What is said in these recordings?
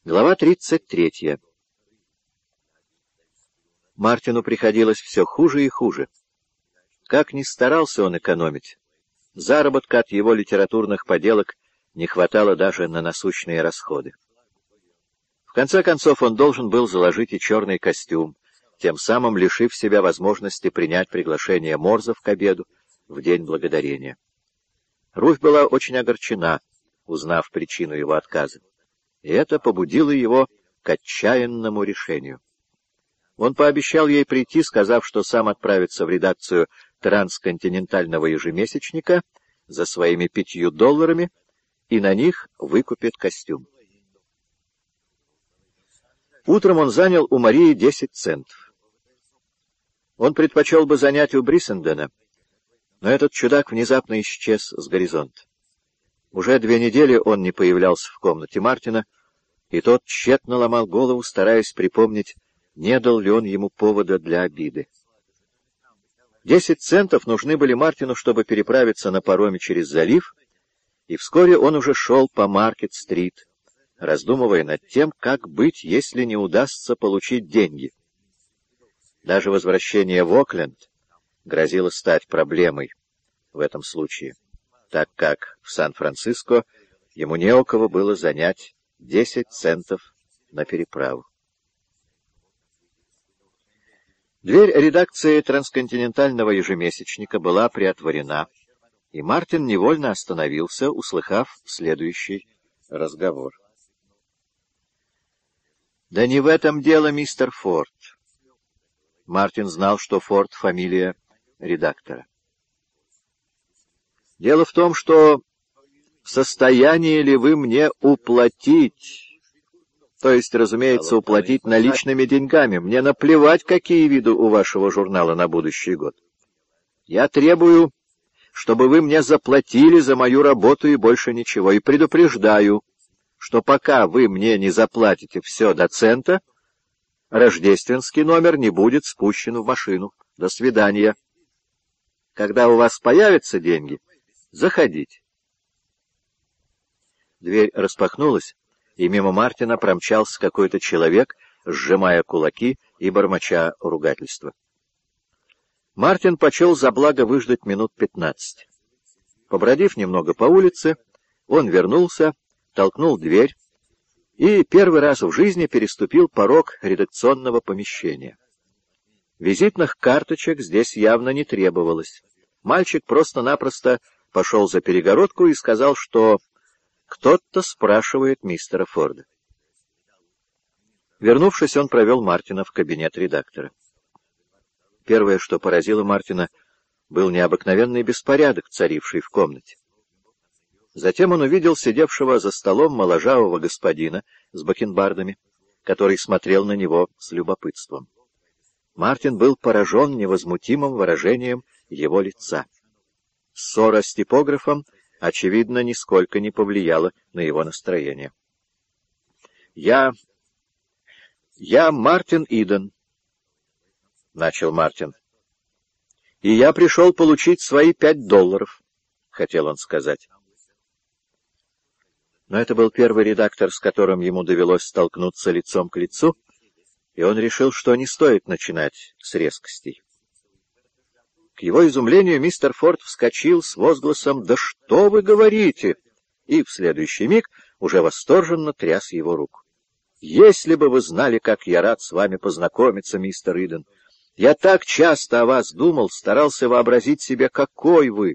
Глава 33. Мартину приходилось все хуже и хуже. Как ни старался он экономить, заработка от его литературных поделок не хватало даже на насущные расходы. В конце концов, он должен был заложить и черный костюм, тем самым лишив себя возможности принять приглашение Морзов к обеду в День Благодарения. Руфь была очень огорчена, узнав причину его отказа, и это побудило его к отчаянному решению. Он пообещал ей прийти, сказав, что сам отправится в редакцию трансконтинентального ежемесячника за своими $5 и на них выкупит костюм. Утром он занял у Марии 10 центов. Он предпочел бы занять у Бриссендена, но этот чудак внезапно исчез с горизонта. Уже 2 недели он не появлялся в комнате Мартина, и тот тщетно ломал голову, стараясь припомнить, не дал ли он ему повода для обиды. 10 центов нужны были Мартину, чтобы переправиться на пароме через залив, и вскоре он уже шел по Маркет-стрит, раздумывая над тем, как быть, если не удастся получить деньги. Даже возвращение в Окленд грозило стать проблемой в этом случае, так как в Сан-Франциско ему не у кого было занять 10 центов на переправу. Дверь редакции трансконтинентального ежемесячника была приотворена, и Мартин невольно остановился, услыхав следующий разговор. «Да не в этом дело, мистер Форд». Мартин знал, что Форд — фамилия редактора. «Дело в том, что в состоянии ли вы мне уплатить, то есть, разумеется, уплатить наличными деньгами. Мне наплевать, какие виды у вашего журнала на будущий год. Я требую, чтобы вы мне заплатили за мою работу и больше ничего, и предупреждаю, что пока вы мне не заплатите все до цента, рождественский номер не будет спущен в машину. До свидания. Когда у вас появятся деньги, заходите». Дверь распахнулась, и мимо Мартина промчался какой-то человек, сжимая кулаки и бормоча ругательства. Мартин почел за благо выждать минут 15. Побродив немного по улице, он вернулся, толкнул дверь и первый раз в жизни переступил порог редакционного помещения. Визитных карточек здесь явно не требовалось. Мальчик просто-напросто пошел за перегородку и сказал, что кто-то спрашивает мистера Форда. Вернувшись, он провел Мартина в кабинет редактора. Первое, что поразило Мартина, был необыкновенный беспорядок, царивший в комнате. Затем он увидел сидевшего за столом моложавого господина с бакенбардами, который смотрел на него с любопытством. Мартин был поражен невозмутимым выражением его лица. Ссора с типографом, очевидно, нисколько не повлияла на его настроение. «Я Мартин Иден», — начал Мартин. «И я пришел получить свои $5, — хотел он сказать. Но это был первый редактор, с которым ему довелось столкнуться лицом к лицу, и он решил, что не стоит начинать с резкостей. К его изумлению мистер Форд вскочил с возгласом «Да что вы говорите!» и в следующий миг уже восторженно тряс его руку. «Если бы вы знали, как я рад с вами познакомиться, мистер Иден! Я так часто о вас думал, старался вообразить себе, какой вы!»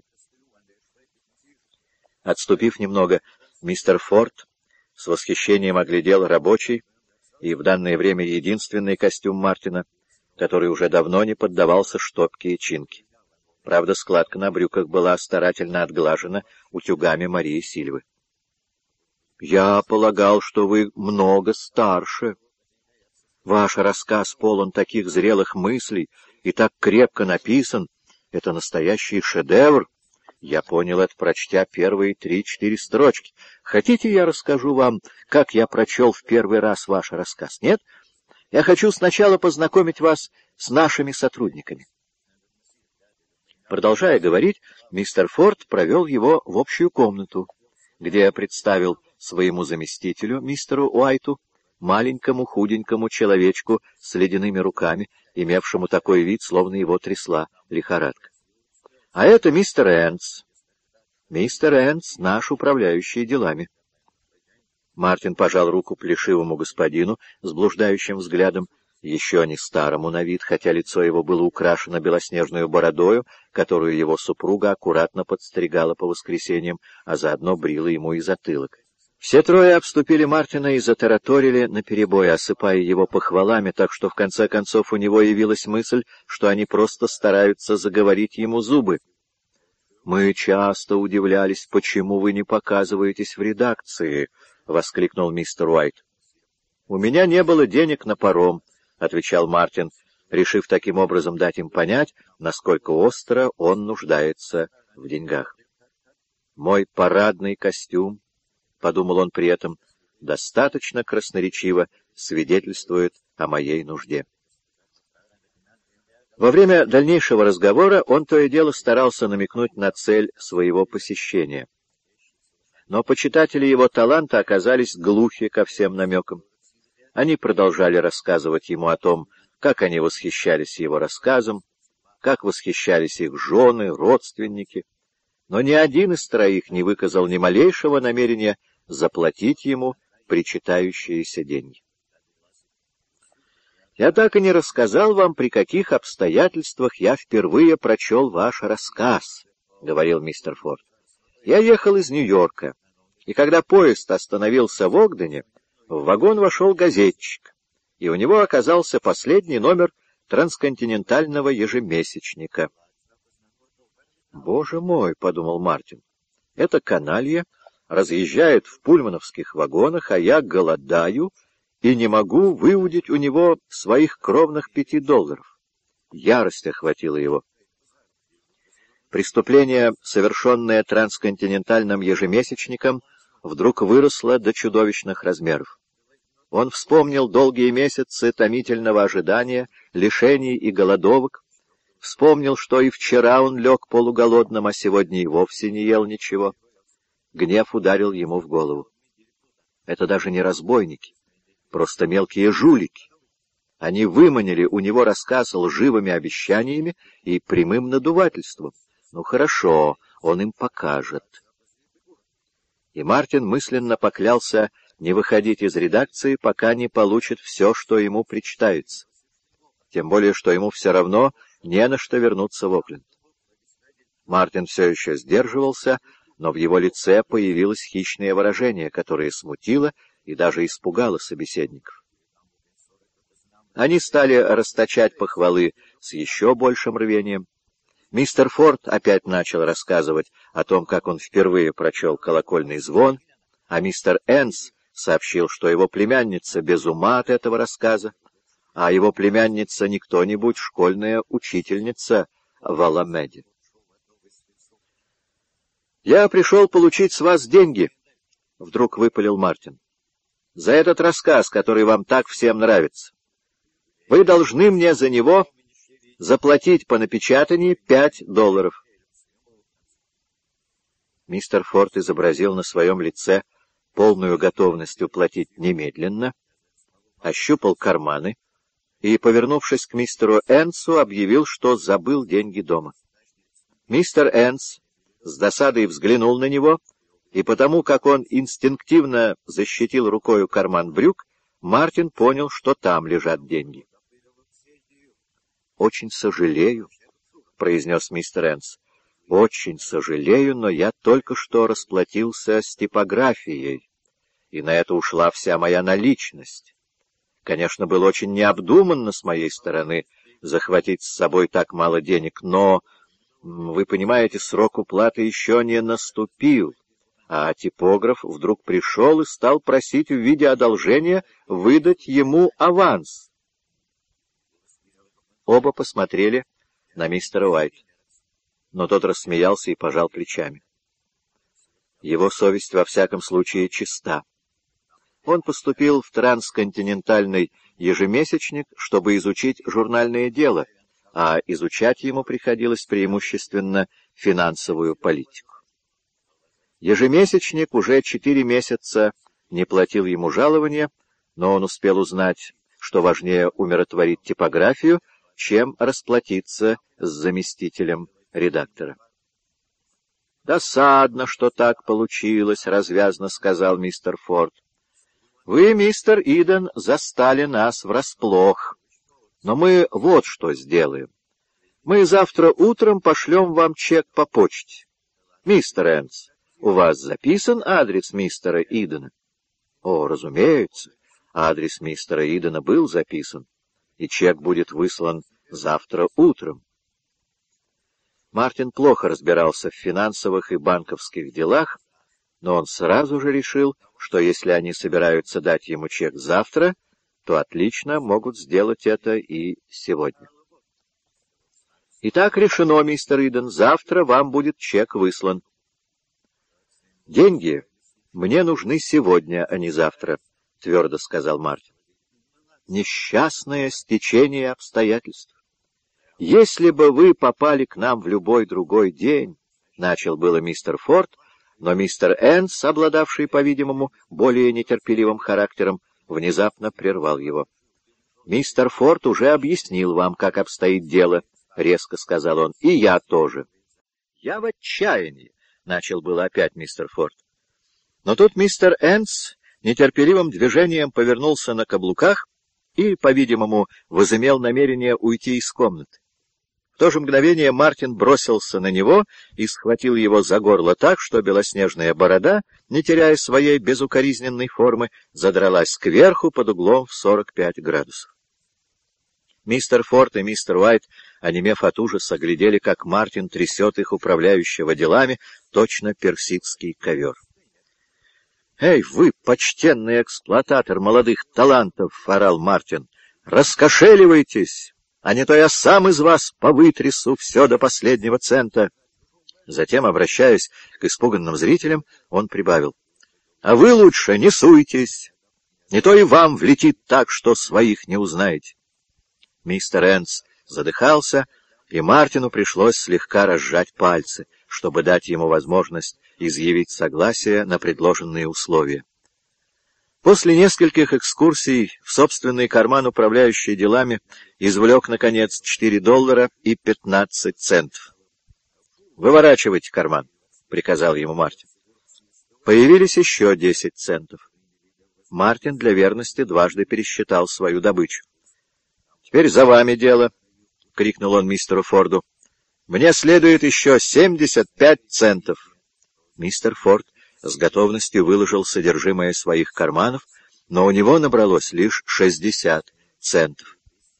Отступив немного, мистер Форд с восхищением оглядел рабочий и в данное время единственный костюм Мартина, который уже давно не поддавался штопке и чинке. Правда, складка на брюках была старательно отглажена утюгами Марии Сильвы. «Я полагал, что вы много старше. Ваш рассказ полон таких зрелых мыслей и так крепко написан. Это настоящий шедевр. Я понял это, прочтя первые 3-4 строчки. Хотите, я расскажу вам, как я прочел в первый раз ваш рассказ? Нет? Я хочу сначала познакомить вас с нашими сотрудниками». Продолжая говорить, мистер Форд провел его в общую комнату, где представил своему заместителю, мистеру Уайту, маленькому худенькому человечку с ледяными руками, имевшему такой вид, словно его трясла лихорадка. А это мистер Энс. Мистер Энс — наш управляющий делами. Мартин пожал руку плешивому господину с блуждающим взглядом, еще не старому на вид, хотя лицо его было украшено белоснежную бородою, которую его супруга аккуратно подстригала по воскресеньям, а заодно брила ему и затылок. Все трое обступили Мартина и затараторили наперебой, осыпая его похвалами, так что в конце концов у него явилась мысль, что они просто стараются заговорить ему зубы. «Мы часто удивлялись, почему вы не показываетесь в редакции», — воскликнул мистер Уайт. «У меня не было денег на паром», — отвечал Мартин, решив таким образом дать им понять, насколько остро он нуждается в деньгах. «Мой парадный костюм», — подумал он при этом, — «достаточно красноречиво свидетельствует о моей нужде». Во время дальнейшего разговора он то и дело старался намекнуть на цель своего посещения. Но почитатели его таланта оказались глухи ко всем намекам. Они продолжали рассказывать ему о том, как они восхищались его рассказом, как восхищались их жены, родственники, но ни один из троих не выказал ни малейшего намерения заплатить ему причитающиеся деньги. «Я так и не рассказал вам, при каких обстоятельствах я впервые прочел ваш рассказ», — говорил мистер Форд. «Я ехал из Нью-Йорка, и когда поезд остановился в Огдене, в вагон вошел газетчик, и у него оказался последний номер трансконтинентального ежемесячника». «Боже мой», — подумал Мартин, — «это каналья разъезжает в пульмановских вагонах, а я голодаю и не могу выудить у него своих кровных $5. Ярость охватила его. Преступление, совершенное трансконтинентальным ежемесячником, вдруг выросло до чудовищных размеров. Он вспомнил долгие месяцы томительного ожидания, лишений и голодовок, вспомнил, что и вчера он лег полуголодным, а сегодня и вовсе не ел ничего. Гнев ударил ему в голову. Это даже не разбойники, просто мелкие жулики. Они выманили у него рассказ лживыми обещаниями и прямым надувательством. Ну хорошо, он им покажет. И Мартин мысленно поклялся не выходить из редакции, пока не получит все, что ему причитается. Тем более, что ему все равно не на что вернуться в Окленд. Мартин все еще сдерживался, но в его лице появилось хищное выражение, которое смутило и даже испугало собеседников. Они стали расточать похвалы с еще большим рвением. Мистер Форд опять начал рассказывать о том, как он впервые прочел колокольный звон, а мистер Энс сообщил, что его племянница без ума от этого рассказа, а его племянница не кто-нибудь, школьная учительница в Аламеде. «Я пришел получить с вас деньги», — вдруг выпалил Мартин, — «за этот рассказ, который вам так всем нравится. Вы должны мне за него заплатить по напечатании $5. Мистер Форд изобразил на своем лице полную готовность уплатить немедленно, ощупал карманы и, повернувшись к мистеру Энсу, объявил, что забыл деньги дома. Мистер Энс с досадой взглянул на него, и потому, как он инстинктивно защитил рукою карман брюк, Мартин понял, что там лежат деньги. «Очень сожалею», — произнес мистер Энс, — «очень сожалею, но я только что расплатился с типографией, и на это ушла вся моя наличность. Конечно, было очень необдуманно с моей стороны захватить с собой так мало денег, но, вы понимаете, срок уплаты еще не наступил, а типограф вдруг пришел и стал просить в виде одолжения выдать ему аванс». Оба посмотрели на мистера Уайта, но тот рассмеялся и пожал плечами. Его совесть во всяком случае чиста. Он поступил в трансконтинентальный ежемесячник, чтобы изучить журнальное дело, а изучать ему приходилось преимущественно финансовую политику. Ежемесячник уже 4 месяца не платил ему жалования, но он успел узнать, что важнее умиротворить типографию, чем расплатиться с заместителем редактора. «Досадно, что так получилось», — развязно сказал мистер Форд. «Вы, мистер Иден, застали нас врасплох. Но мы вот что сделаем. Мы завтра утром пошлем вам чек по почте. Мистер Энс, у вас записан адрес мистера Идена?» «О, разумеется, адрес мистера Идена был записан, и чек будет выслан завтра утром». Мартин плохо разбирался в финансовых и банковских делах, но он сразу же решил, что если они собираются дать ему чек завтра, то отлично могут сделать это и сегодня. «Итак, решено, мистер Иден, завтра вам будет чек выслан». «Деньги мне нужны сегодня, а не завтра», — твердо сказал Мартин. «Несчастное стечение обстоятельств. Если бы вы попали к нам в любой другой день», — начал было мистер Форд, но мистер Энс, обладавший, по-видимому, более нетерпеливым характером, внезапно прервал его. «Мистер Форд уже объяснил вам, как обстоит дело», — резко сказал он, — «и я тоже». «Я в отчаянии», — начал было опять мистер Форд. Но тут мистер Энс нетерпеливым движением повернулся на каблуках и, по-видимому, возымел намерение уйти из комнаты. В то же мгновение Мартин бросился на него и схватил его за горло так, что белоснежная борода, не теряя своей безукоризненной формы, задралась кверху под углом в 45 градусов. Мистер Форд и мистер Уайт, онемев от ужаса, глядели, как Мартин трясет их управляющего делами, точно персидский ковер. «Эй, вы, почтенный эксплуататор молодых талантов!» — орал Мартин. «Раскошеливайтесь, а не то я сам из вас повытрясу все до последнего цента». Затем, обращаясь к испуганным зрителям, он прибавил: «А вы лучше не суйтесь, не то и вам влетит так, что своих не узнаете». Мистер Энс задыхался, и Мартину пришлось слегка разжать пальцы, чтобы дать ему возможность изъявить согласие на предложенные условия. После нескольких экскурсий в собственный карман управляющий делами извлек, наконец, $4 и 15 центов. «Выворачивайте карман», — приказал ему Мартин. Появились еще 10 центов. Мартин для верности дважды пересчитал свою добычу. «Теперь за вами дело», — крикнул он мистеру Форду. «Мне следует еще 75 центов». Мистер Форд с готовностью выложил содержимое своих карманов, но у него набралось лишь 60 центов.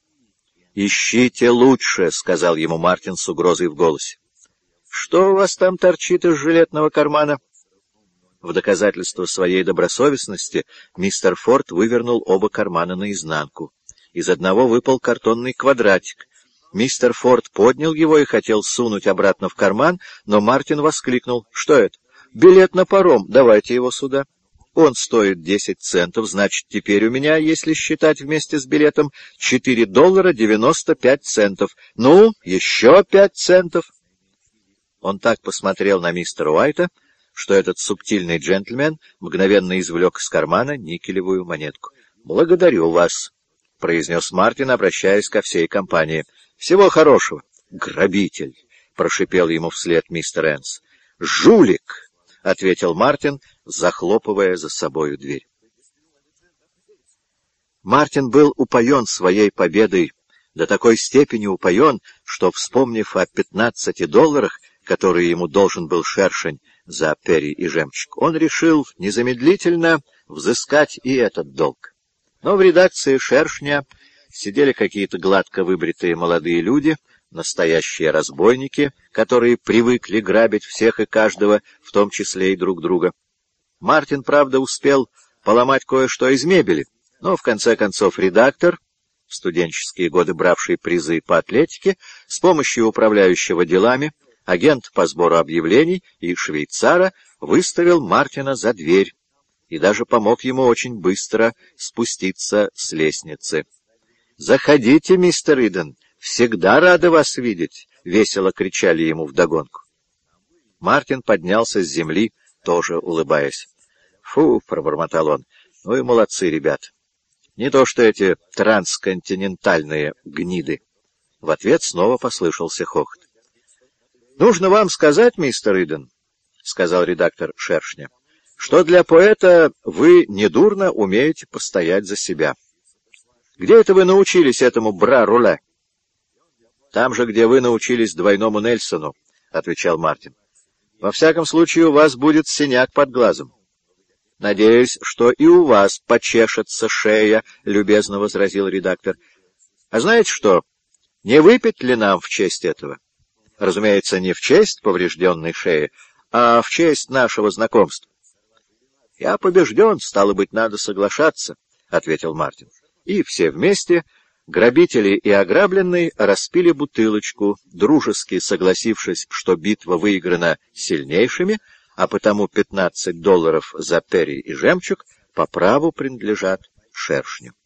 «Ищите лучше», — сказал ему Мартин с угрозой в голосе. «Что у вас там торчит из жилетного кармана?» В доказательство своей добросовестности мистер Форд вывернул оба кармана наизнанку. Из одного выпал картонный квадратик. Мистер Форд поднял его и хотел сунуть обратно в карман, но Мартин воскликнул: «Что это? Билет на паром, давайте его сюда. Он стоит 10 центов, значит, теперь у меня, если считать вместе с билетом, $4 95 центов. Ну, еще 5 центов». Он так посмотрел на мистера Уайта, что этот субтильный джентльмен мгновенно извлек из кармана никелевую монетку. «Благодарю вас», — произнес Мартин, обращаясь ко всей компании. «Всего хорошего». «Грабитель», — прошипел ему вслед мистер Энс. «Жулик», — ответил Мартин, захлопывая за собою дверь. Мартин был упоен своей победой, до такой степени упоен, что, вспомнив о $15, которые ему должен был шершень за перья и жемчуг, он решил незамедлительно взыскать и этот долг. Но в редакции «Шершня» сидели какие-то гладко выбритые молодые люди, настоящие разбойники, которые привыкли грабить всех и каждого, в том числе и друг друга. Мартин, правда, успел поломать кое-что из мебели, но, в конце концов, редактор, в студенческие годы бравший призы по атлетике, с помощью управляющего делами, агент по сбору объявлений и швейцара выставил Мартина за дверь и даже помог ему очень быстро спуститься с лестницы. «Заходите, мистер Иден, всегда рады вас видеть!» — весело кричали ему вдогонку. Мартин поднялся с земли, тоже улыбаясь. «Фу!» — пробормотал он. «Ну и молодцы, ребят! Не то что эти трансконтинентальные гниды. В ответ снова послышался хохот. «Нужно вам сказать, мистер Иден, — сказал редактор «Шершня», — что для поэта вы недурно умеете постоять за себя. Где это вы научились этому бра-руле?» «Там же, где вы научились двойному Нельсону», — отвечал Мартин. «Во всяком случае, у вас будет синяк под глазом». «Надеюсь, что и у вас почешется шея», — любезно возразил редактор. «А знаете что, не выпить ли нам в честь этого? Разумеется, не в честь поврежденной шеи, а в честь нашего знакомства». «Я побежден, стало быть, надо соглашаться», — ответил Мартин. И все вместе, грабители и ограбленный, распили бутылочку, дружески согласившись, что битва выиграна сильнейшими, а потому $15 за перья и жемчуг по праву принадлежат Шершню.